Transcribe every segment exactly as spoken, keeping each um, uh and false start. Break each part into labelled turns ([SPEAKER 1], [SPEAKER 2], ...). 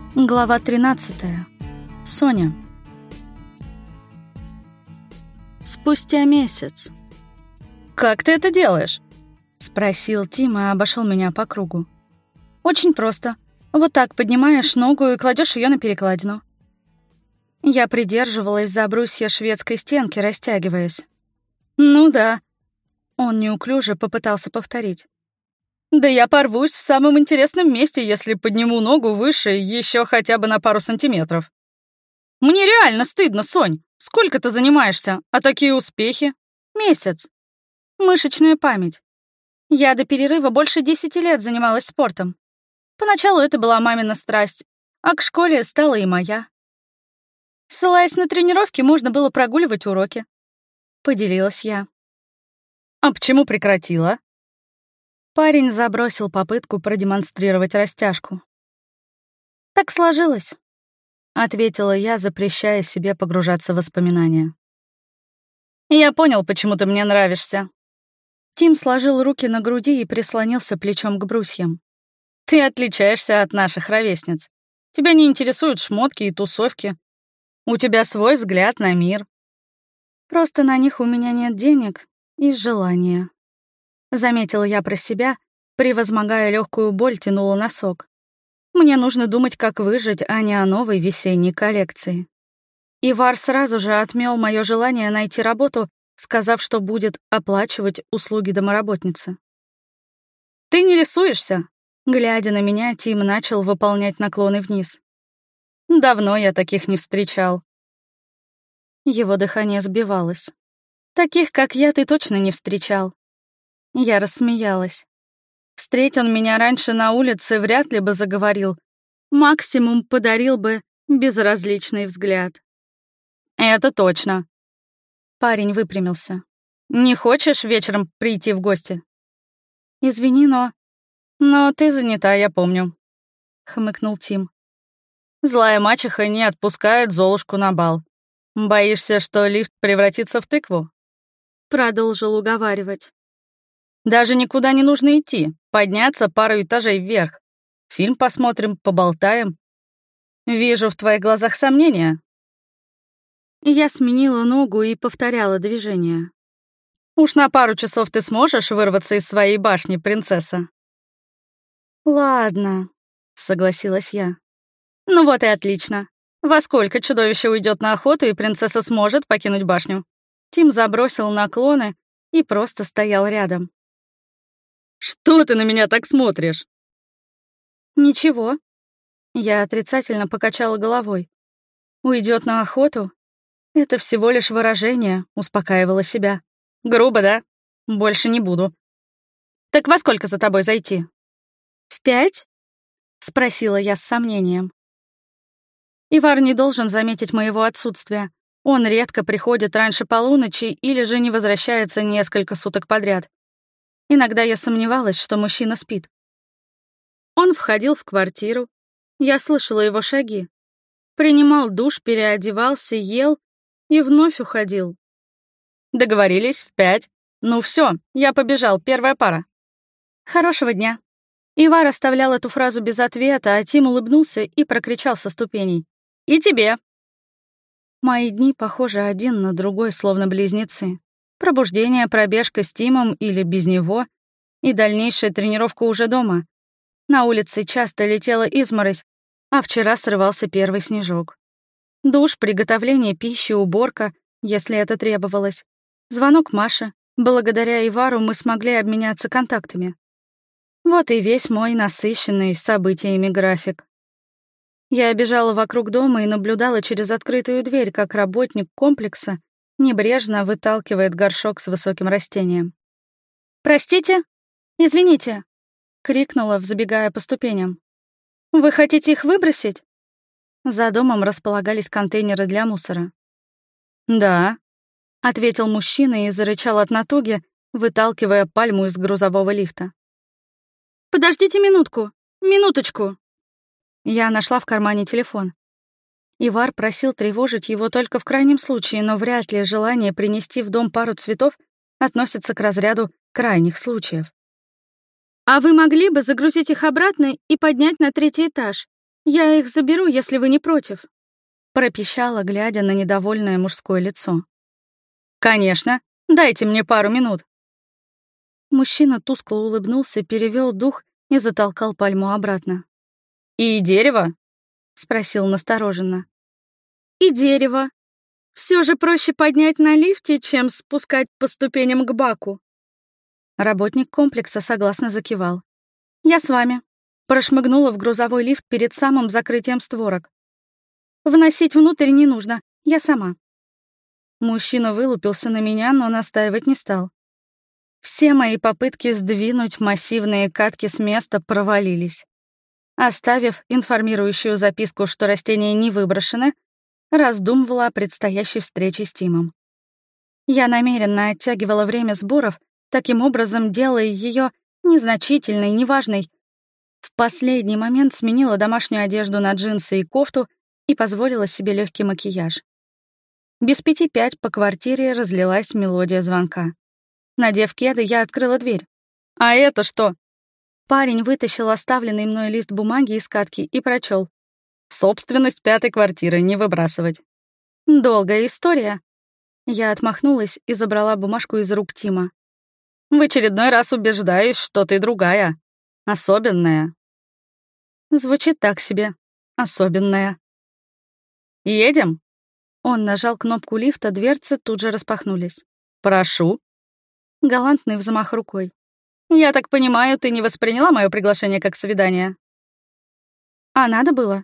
[SPEAKER 1] Глава тринадцатая. Соня. Спустя месяц.
[SPEAKER 2] «Как ты это делаешь?»
[SPEAKER 1] — спросил Тим и обошел меня по кругу. «Очень просто. Вот так поднимаешь ногу и кладешь ее на перекладину». Я придерживалась за брусья шведской стенки, растягиваясь.
[SPEAKER 2] «Ну да».
[SPEAKER 1] Он неуклюже попытался повторить.
[SPEAKER 2] «Да я порвусь в самом интересном месте, если подниму ногу выше еще хотя бы на пару сантиметров. Мне реально стыдно, Сонь. Сколько ты занимаешься? А такие успехи?»
[SPEAKER 1] «Месяц. Мышечная память. Я до перерыва больше десяти лет занималась спортом. Поначалу это была мамина страсть, а к школе стала и моя. Ссылаясь на тренировки, можно было прогуливать уроки. Поделилась я.
[SPEAKER 2] «А почему прекратила?»
[SPEAKER 1] Парень забросил попытку продемонстрировать растяжку. «Так сложилось», — ответила я, запрещая себе погружаться в воспоминания.
[SPEAKER 2] «Я понял, почему ты мне нравишься».
[SPEAKER 1] Тим сложил руки на груди и прислонился плечом к брусьям.
[SPEAKER 2] «Ты отличаешься от наших ровесниц. Тебя не интересуют шмотки и тусовки. У тебя свой взгляд на мир».
[SPEAKER 1] «Просто на них у меня нет денег и желания», — заметила я про себя, превозмогая легкую боль, тянула носок. «Мне нужно думать, как выжить, а не о новой весенней коллекции». Ивар сразу же отмёл мое желание найти работу, сказав, что будет оплачивать услуги домоработницы.
[SPEAKER 2] «Ты не рисуешься?»
[SPEAKER 1] Глядя на меня, Тим начал выполнять наклоны вниз.
[SPEAKER 2] «Давно я таких не встречал».
[SPEAKER 1] Его дыхание сбивалось. «Таких, как я, ты точно не встречал». Я рассмеялась. Встреть он меня раньше на улице, вряд ли бы заговорил. Максимум подарил бы безразличный взгляд.
[SPEAKER 2] «Это точно».
[SPEAKER 1] Парень выпрямился.
[SPEAKER 2] «Не хочешь вечером прийти в гости?»
[SPEAKER 1] «Извини, но...»
[SPEAKER 2] «Но ты занята, я помню»,
[SPEAKER 1] — хмыкнул Тим.
[SPEAKER 2] «Злая мачеха не отпускает Золушку на бал. Боишься, что лифт превратится в тыкву?»
[SPEAKER 1] Продолжил уговаривать.
[SPEAKER 2] «Даже никуда не нужно идти. Подняться пару этажей вверх. Фильм посмотрим, поболтаем. Вижу в твоих глазах сомнения».
[SPEAKER 1] Я сменила ногу и повторяла движение.
[SPEAKER 2] «Уж на пару часов ты сможешь вырваться из своей башни, принцесса?»
[SPEAKER 1] «Ладно», — согласилась я.
[SPEAKER 2] «Ну вот и отлично. Во сколько чудовище уйдет на охоту, и принцесса сможет покинуть башню?»
[SPEAKER 1] Тим забросил наклоны и просто стоял рядом.
[SPEAKER 2] «Что ты на меня так смотришь?»
[SPEAKER 1] «Ничего». Я отрицательно покачала головой. «Уйдет на охоту? Это всего лишь выражение», — успокаивала себя.
[SPEAKER 2] «Грубо, да? Больше не буду. Так во сколько за тобой зайти?»
[SPEAKER 1] «В пять?» — спросила я с сомнением. Ивар не должен заметить моего отсутствия. Он редко приходит раньше полуночи или же не возвращается несколько суток подряд. Иногда я сомневалась, что мужчина спит. Он входил в квартиру. Я слышала его шаги. Принимал душ, переодевался, ел и вновь уходил.
[SPEAKER 2] «Договорились в пять. Ну все, я побежал, первая пара».
[SPEAKER 1] «Хорошего дня». Ивар оставлял эту фразу без ответа, а Тим улыбнулся и прокричал со ступеней.
[SPEAKER 2] «И тебе».
[SPEAKER 1] Мои дни похожи один на другой, словно близнецы. Пробуждение, пробежка с Тимом или без него, и дальнейшая тренировка уже дома. На улице часто летела изморозь, а вчера срывался первый снежок. Душ, приготовление пищи, уборка, если это требовалось. Звонок Маше. Благодаря Ивару мы смогли обменяться контактами. Вот и весь мой насыщенный событиями график. Я бежала вокруг дома и наблюдала через открытую дверь, как работник комплекса небрежно выталкивает горшок с высоким растением. «Простите? Извините!» — крикнула, взбегая по ступеням. «Вы хотите их выбросить?» За домом располагались контейнеры для мусора.
[SPEAKER 2] «Да»,
[SPEAKER 1] — ответил мужчина и зарычал от натуги, выталкивая пальму из грузового лифта. «Подождите минутку, минуточку!» Я нашла в кармане телефон. Ивар просил тревожить его только в крайнем случае, но вряд ли желание принести в дом пару цветов относится к разряду крайних случаев. «А вы могли бы загрузить их обратно и поднять на третий этаж? «Я их заберу, если вы не против», — пропищала, глядя на недовольное мужское лицо.
[SPEAKER 2] «Конечно. Дайте мне пару минут».
[SPEAKER 1] Мужчина тускло улыбнулся, перевел дух и затолкал пальму обратно.
[SPEAKER 2] «И дерево?»
[SPEAKER 1] — спросил настороженно. «И дерево. Все же проще поднять на лифте, чем спускать по ступеням к баку». Работник комплекса согласно закивал. «Я с вами». Прошмыгнула в грузовой лифт перед самым закрытием створок. «Вносить внутрь не нужно, я сама». Мужчина вылупился на меня, но настаивать не стал. Все мои попытки сдвинуть массивные катки с места провалились. Оставив информирующую записку, что растения не выброшены, раздумывала о предстоящей встрече с Тимом. Я намеренно оттягивала время сборов, таким образом делая ее незначительной, неважной. В последний момент сменила домашнюю одежду на джинсы и кофту и позволила себе легкий макияж. Без пяти пять по квартире разлилась мелодия звонка. Надев кеды, я открыла дверь.
[SPEAKER 2] «А это что?»
[SPEAKER 1] Парень вытащил оставленный мной лист бумаги из катки и прочел.
[SPEAKER 2] «Собственность пятой квартиры, не выбрасывать».
[SPEAKER 1] Долгая история. Я отмахнулась и забрала бумажку из рук Тима.
[SPEAKER 2] «В очередной раз убеждаюсь, что ты другая. Особенная».
[SPEAKER 1] Звучит так себе. Особенная.
[SPEAKER 2] «Едем?»
[SPEAKER 1] Он нажал кнопку лифта, дверцы тут же распахнулись.
[SPEAKER 2] «Прошу».
[SPEAKER 1] Галантный взмах рукой.
[SPEAKER 2] «Я так понимаю, ты не восприняла мое приглашение как свидание?»
[SPEAKER 1] «А надо было?»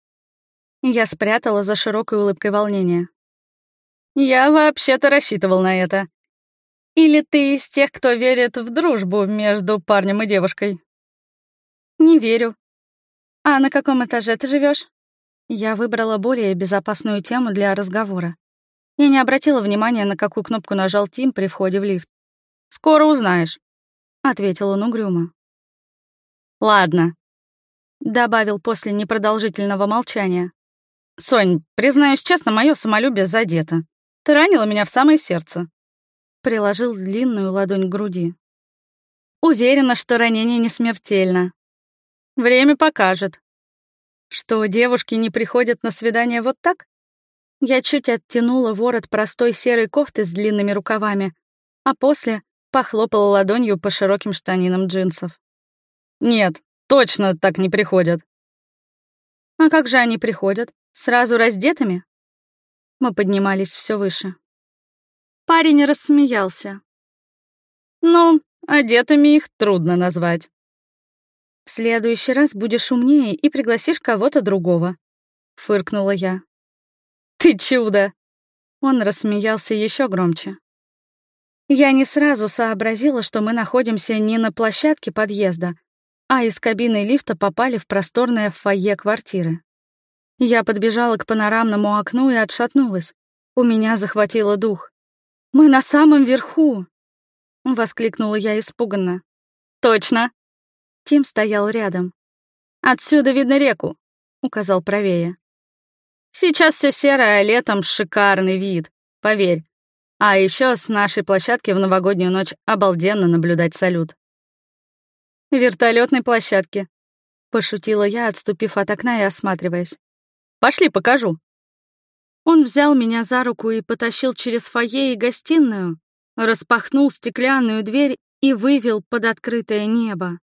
[SPEAKER 1] Я спрятала за широкой улыбкой волнение.
[SPEAKER 2] «Я вообще-то рассчитывал на это. Или ты из тех, кто верит в дружбу между парнем и девушкой?»
[SPEAKER 1] «Не верю. А на каком этаже ты живешь? Я выбрала более безопасную тему для разговора. Я не обратила внимания, на какую кнопку нажал Тим при входе в лифт.
[SPEAKER 2] «Скоро узнаешь»,
[SPEAKER 1] — ответил он угрюмо.
[SPEAKER 2] «Ладно»,
[SPEAKER 1] — добавил после непродолжительного молчания.
[SPEAKER 2] «Сонь, признаюсь честно, мое самолюбие задето. Ты ранила меня в самое сердце».
[SPEAKER 1] Приложил длинную ладонь к груди. Уверена, что ранение не смертельно.
[SPEAKER 2] Время покажет.
[SPEAKER 1] Что девушки не приходят на свидание вот так? Я чуть оттянула ворот простой серой кофты с длинными рукавами, а после похлопала ладонью по широким штанинам джинсов.
[SPEAKER 2] «Нет, точно так не приходят».
[SPEAKER 1] «А как же они приходят? Сразу раздетыми?» Мы поднимались все выше. Парень рассмеялся.
[SPEAKER 2] «Ну, одетыми их трудно назвать».
[SPEAKER 1] «В следующий раз будешь умнее и пригласишь кого-то другого», — фыркнула я.
[SPEAKER 2] «Ты чудо!»
[SPEAKER 1] Он рассмеялся еще громче. Я не сразу сообразила, что мы находимся не на площадке подъезда, а из кабины лифта попали в просторное фойе квартиры. Я подбежала к панорамному окну и отшатнулась. У меня захватило дух. «Мы на самом верху!» — воскликнула я испуганно.
[SPEAKER 2] «Точно!»
[SPEAKER 1] Тим стоял рядом. «Отсюда видно реку», — указал правее.
[SPEAKER 2] «Сейчас все серое, а летом шикарный вид, поверь. А еще с нашей площадки в новогоднюю ночь обалденно наблюдать салют».
[SPEAKER 1] «Вертолетной площадки», — пошутила я, отступив от окна и осматриваясь.
[SPEAKER 2] «Пошли, покажу».
[SPEAKER 1] Он взял меня за руку и потащил через фойе и гостиную, распахнул стеклянную дверь и вывел под открытое небо.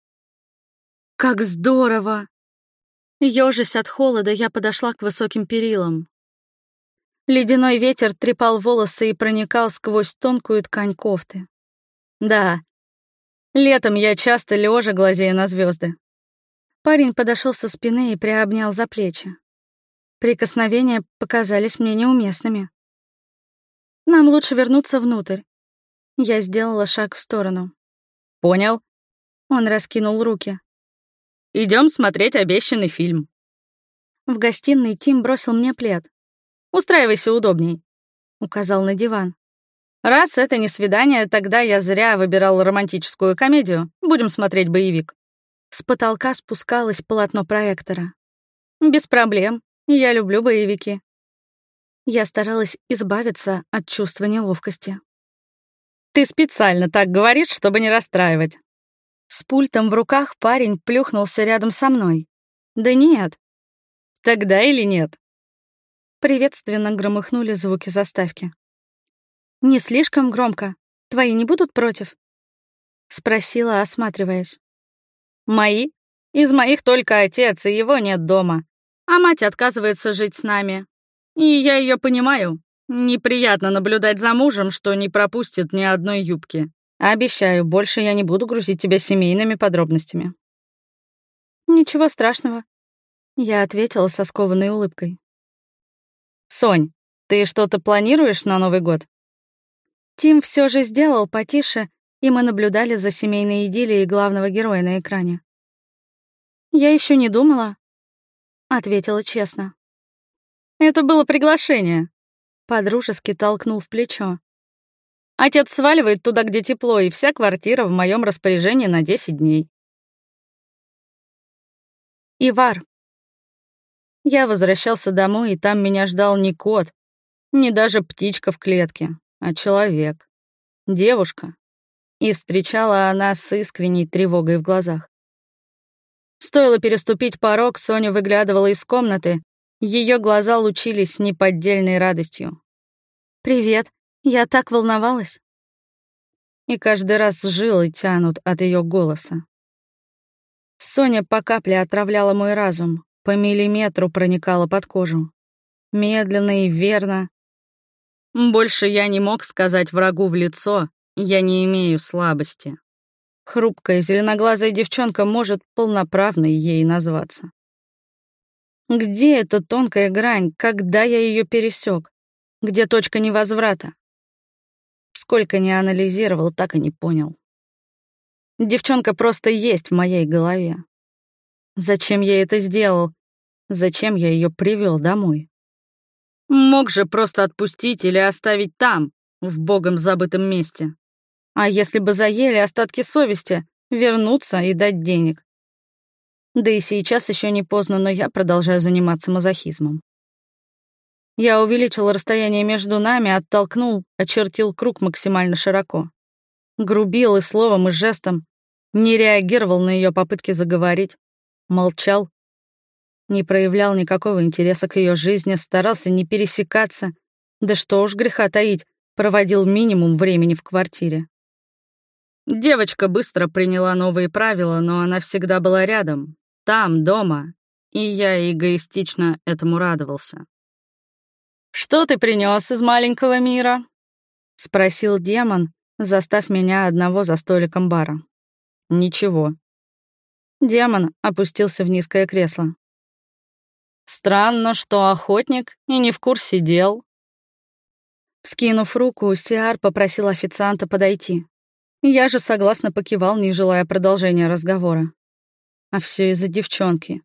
[SPEAKER 1] Как здорово! Ёжась от холода, я подошла к высоким перилам. Ледяной ветер трепал волосы и проникал сквозь тонкую ткань кофты.
[SPEAKER 2] Да, летом я часто лежа глазею на звезды.
[SPEAKER 1] Парень подошел со спины и приобнял за плечи. Прикосновения показались мне неуместными. Нам лучше вернуться внутрь. Я сделала шаг в сторону.
[SPEAKER 2] Понял.
[SPEAKER 1] Он раскинул руки.
[SPEAKER 2] Идем смотреть обещанный фильм.
[SPEAKER 1] В гостиной Тим бросил мне плед.
[SPEAKER 2] «Устраивайся удобней»,
[SPEAKER 1] — указал на диван.
[SPEAKER 2] «Раз это не свидание, тогда я зря выбирал романтическую комедию. Будем смотреть боевик».
[SPEAKER 1] С потолка спускалось полотно проектора.
[SPEAKER 2] «Без проблем. Я люблю боевики».
[SPEAKER 1] Я старалась избавиться от чувства неловкости.
[SPEAKER 2] «Ты специально так говоришь, чтобы не расстраивать».
[SPEAKER 1] С пультом в руках парень плюхнулся рядом со мной. Да нет,
[SPEAKER 2] Тогда или нет?
[SPEAKER 1] Приветственно громыхнули звуки заставки. «Не слишком громко? Твои не будут против?» — спросила, осматриваясь.
[SPEAKER 2] «Мои? Из моих только отец, и его нет дома. А мать отказывается жить с нами. И я ее понимаю. Неприятно наблюдать за мужем, что не пропустит ни одной юбки. Обещаю, больше я не буду грузить тебя семейными подробностями».
[SPEAKER 1] «Ничего страшного», — я ответила со скованной улыбкой.
[SPEAKER 2] «Сонь, ты что-то планируешь на Новый год?»
[SPEAKER 1] Тим все же сделал потише, и мы наблюдали за семейной идиллией главного героя на экране. «Я еще не думала», — ответила честно.
[SPEAKER 2] «Это было приглашение»,
[SPEAKER 1] — подружески толкнул в плечо.
[SPEAKER 2] «Отец сваливает туда, где тепло, и вся квартира в моем распоряжении на десять дней».
[SPEAKER 1] Ивар.
[SPEAKER 2] Я возвращался домой, и там меня ждал не кот, не даже птичка в клетке, а человек. Девушка. И встречала она с искренней тревогой в глазах. Стоило переступить порог, Соня выглядывала из комнаты, ее глаза лучились неподдельной радостью.
[SPEAKER 1] «Привет, я так волновалась».
[SPEAKER 2] И каждый раз жилы тянут от ее голоса. Соня по капле отравляла мой разум, по миллиметру проникала под кожу. Медленно и верно. Больше я не мог сказать врагу в лицо: я не имею слабости. Хрупкая зеленоглазая девчонка может полноправной ей назваться. Где эта тонкая грань, когда я ее пересек? Где точка невозврата? Сколько не анализировал, так и не понял. Девчонка просто есть в моей голове. Зачем я это сделал? Зачем я ее привел домой? Мог же просто отпустить или оставить там, в богом забытом месте. А если бы заели остатки совести, вернуться и дать денег? Да и сейчас еще не поздно, но я продолжаю заниматься мазохизмом. Я увеличил расстояние между нами, оттолкнул, очертил круг максимально широко. Грубил и словом, и жестом, не реагировал на ее попытки заговорить, молчал, не проявлял никакого интереса к ее жизни, старался не пересекаться, да что уж греха таить, проводил минимум времени в квартире. Девочка быстро приняла новые правила, но она всегда была рядом, там, дома, и я эгоистично этому радовался. «Что ты принес из маленького мира?» — спросил демон, застав меня одного за столиком бара. «Ничего». Демон опустился в низкое кресло. «Странно, что охотник и не в курсе дел». Вскинув руку, Сиар попросил официанта подойти. Я же согласно покивал, не желая продолжения разговора. А все из-за девчонки.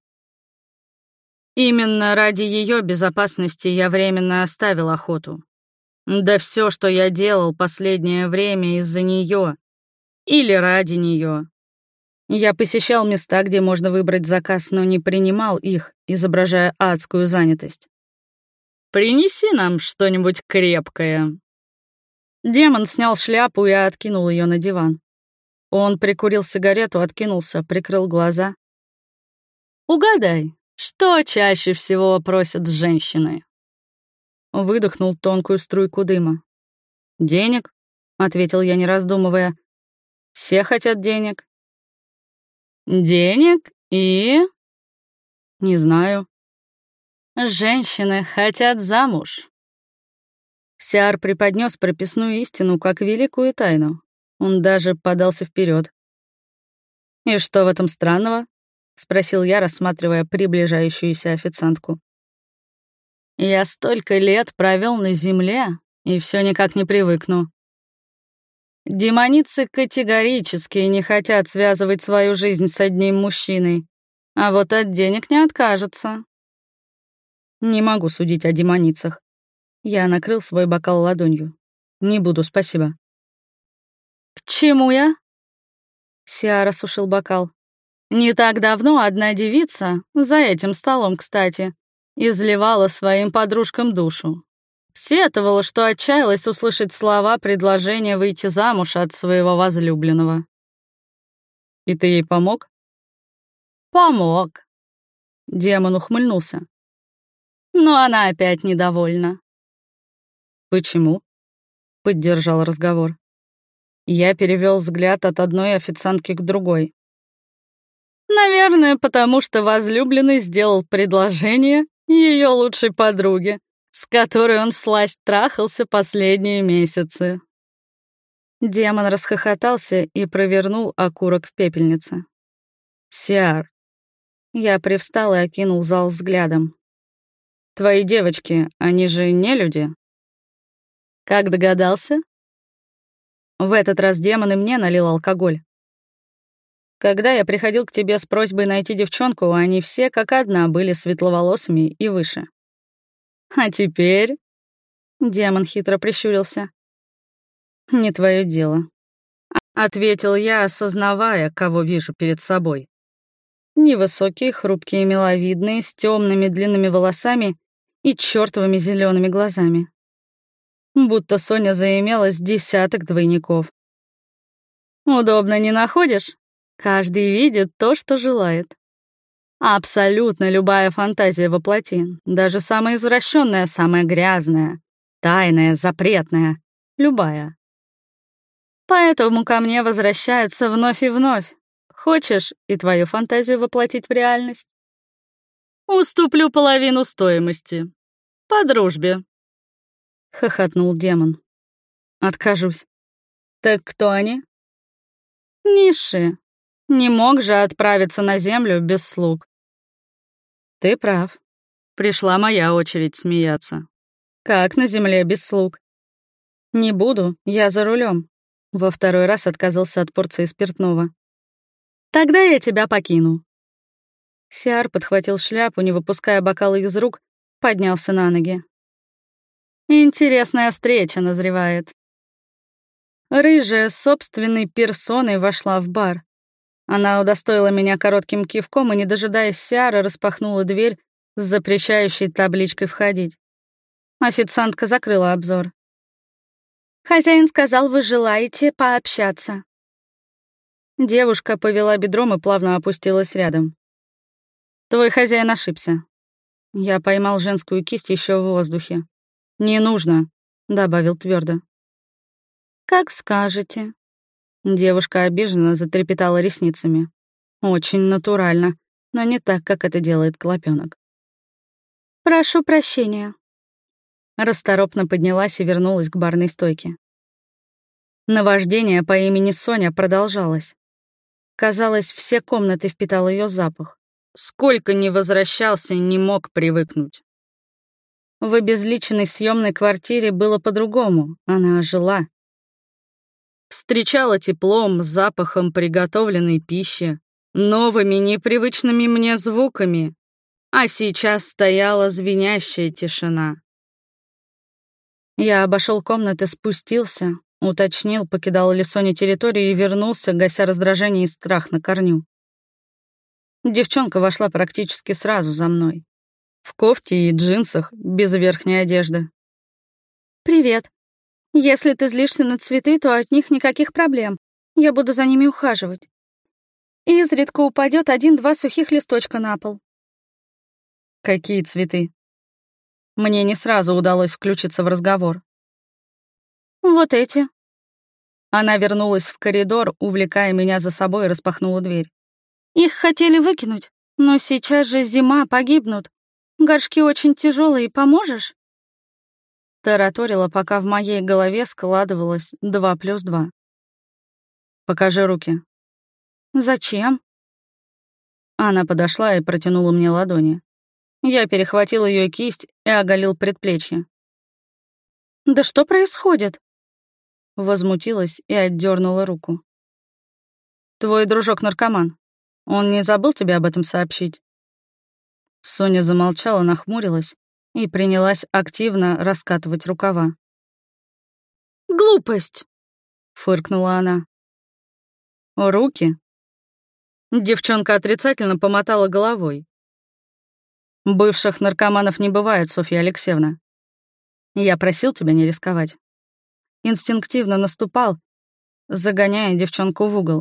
[SPEAKER 2] Именно ради ее безопасности я временно оставил охоту. Да все, что я делал последнее время из-за нее или ради нее. Я посещал места, где можно выбрать заказ, но не принимал их, изображая адскую занятость. «Принеси нам что-нибудь крепкое». Демон снял шляпу и откинул ее на диван. Он прикурил сигарету, откинулся, прикрыл глаза. «Угадай, что чаще всего просят женщины?» Выдохнул тонкую струйку дыма. «Денег?» — ответил я, не раздумывая. «Все хотят денег». «Денег и...» «Не знаю». «Женщины хотят замуж». Сиар преподнес прописную истину как великую тайну. Он даже подался вперед. «И что в этом странного?» — спросил я, рассматривая приближающуюся официантку. «Я столько лет провел на земле, и все никак не привыкну. Демоницы категорически не хотят связывать свою жизнь с одним мужчиной, а вот от денег не откажутся». «Не могу судить о демоницах». Я накрыл свой бокал ладонью. «Не буду, спасибо». «К чему я?» Сиар осушил бокал. «Не так давно одна девица, за этим столом, кстати, изливала своим подружкам душу. Сетовала, что отчаялась услышать слова предложения выйти замуж от своего возлюбленного». «И ты ей помог?» «Помог». Демон ухмыльнулся.
[SPEAKER 1] но она опять недовольна.
[SPEAKER 2] «Почему?» — поддержал разговор. Я перевел взгляд от одной официантки к другой.
[SPEAKER 1] Наверное, потому что возлюбленный сделал предложение ее лучшей подруге, с которой он всласть трахался последние месяцы. Демон расхохотался и провернул окурок в пепельнице.
[SPEAKER 2] «Сиар».
[SPEAKER 1] Я привстал и окинул зал взглядом.
[SPEAKER 2] «Твои девочки, они же не люди?»
[SPEAKER 1] «Как догадался?»
[SPEAKER 2] В этот раз демон и мне налил алкоголь. Когда я приходил к тебе с просьбой найти девчонку, они все как одна были светловолосыми и выше. А теперь... Демон хитро прищурился. «Не твое дело», — ответил я, осознавая, кого вижу перед собой. Невысокие, хрупкие, миловидные, с темными длинными волосами и чертовыми зелеными глазами. Будто Соня заимела с десяток двойников. «Удобно не находишь? Каждый видит то, что желает. Абсолютно любая фантазия воплоти, даже самая извращенная, самая грязная, тайная, запретная, любая. Поэтому ко мне возвращаются вновь и вновь. Хочешь и твою фантазию воплотить в реальность? Уступлю половину стоимости. По дружбе. Хохотнул демон. Откажусь. Так кто они? Низшие. Не мог же отправиться на землю без слуг. Ты прав. Пришла моя очередь смеяться. Как на земле без слуг? Не буду, я за рулем. Во второй раз отказался от порции спиртного. Тогда я тебя покину. Сиар подхватил шляпу, не выпуская бокала из рук, поднялся на ноги. Интересная встреча назревает. Рыжая собственной персоной вошла в бар. Она удостоила меня коротким кивком и, не дожидаясь Сиара, распахнула дверь с запрещающей табличкой «Входить». Официантка закрыла обзор. «Хозяин сказал, вы желаете пообщаться». Девушка повела бедром и плавно опустилась рядом. «Твой хозяин ошибся». Я поймал женскую кисть еще в воздухе. «Не нужно», — добавил твердо. «Как скажете». Девушка обиженно затрепетала ресницами. Очень натурально, но не так, как это делает клопёнок. «Прошу прощения». Расторопно поднялась и вернулась к барной стойке. Наваждение по имени Соня продолжалось. Казалось, все комнаты впитал ее запах. Сколько ни возвращался, не мог привыкнуть. В обезличенной съемной квартире было по-другому, она ожила. Встречала теплом, запахом приготовленной пищи, новыми непривычными мне звуками, а сейчас стояла звенящая тишина. Я обошел комнаты, спустился, уточнил, покидала ли Соня территорию и вернулся, гася раздражение и страх на корню. Девчонка вошла практически сразу за мной. В кофте и джинсах, без верхней одежды. «Привет. Если ты злишься на цветы, то от них никаких проблем. Я буду за ними ухаживать. Изредка упадет один-два сухих листочка на пол». «Какие цветы?» Мне не сразу удалось включиться в разговор. «Вот эти». Она вернулась в коридор, увлекая меня за собой, и распахнула дверь. «Их хотели выкинуть, но сейчас же зима, погибнут. Горшки очень тяжелые, поможешь?» Тараторила, пока в моей голове складывалось два плюс два. «Покажи руки». «Зачем?» Она подошла и протянула мне ладони. Я перехватил ее кисть и оголил предплечье. «Да что происходит?» Возмутилась и отдернула руку. «Твой дружок-наркоман. Он не забыл тебе об этом сообщить?» Соня замолчала, нахмурилась и принялась активно раскатывать рукава. «Глупость!» — фыркнула она. «Руки?» Девчонка отрицательно помотала головой. «Бывших наркоманов не бывает, Софья Алексеевна. Я просил тебя не рисковать». Инстинктивно наступал, загоняя девчонку в угол.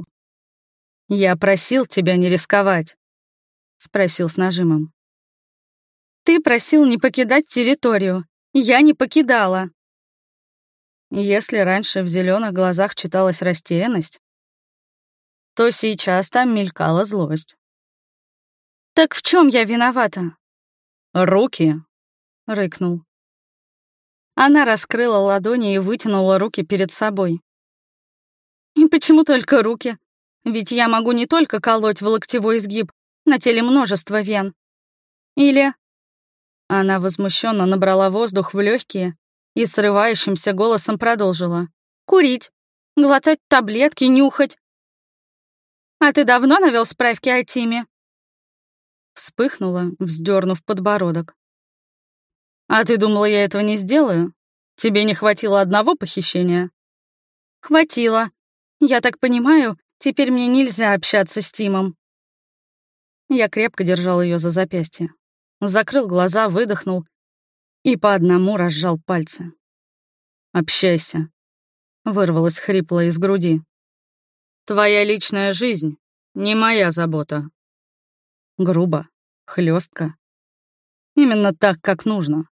[SPEAKER 2] «Я просил тебя не рисковать», — спросил с нажимом.
[SPEAKER 1] Ты просил не покидать территорию. Я не покидала.
[SPEAKER 2] Если раньше в зеленых глазах читалась растерянность, то сейчас там мелькала злость.
[SPEAKER 1] Так в чем я виновата?
[SPEAKER 2] «Руки!» — рыкнул. Она раскрыла ладони и вытянула руки перед собой.
[SPEAKER 1] И почему только руки? Ведь я могу не только колоть в локтевой изгиб, на теле множество вен. Или...
[SPEAKER 2] Она возмущенно набрала воздух в легкие и срывающимся голосом продолжила.
[SPEAKER 1] Курить, глотать таблетки, нюхать. А ты давно навел справки о Тиме?
[SPEAKER 2] Вспыхнула, вздернув подбородок. «А ты думала, я этого не сделаю? Тебе не хватило одного похищения?»
[SPEAKER 1] «Хватило. Я так понимаю, теперь мне нельзя общаться с Тимом».
[SPEAKER 2] Я крепко держал ее за запястье. Закрыл глаза, выдохнул и по одному разжал пальцы. «Общайся», — вырвалось хрипло из груди. «Твоя личная жизнь — не моя забота». Грубо, хлестко. Именно так, как нужно.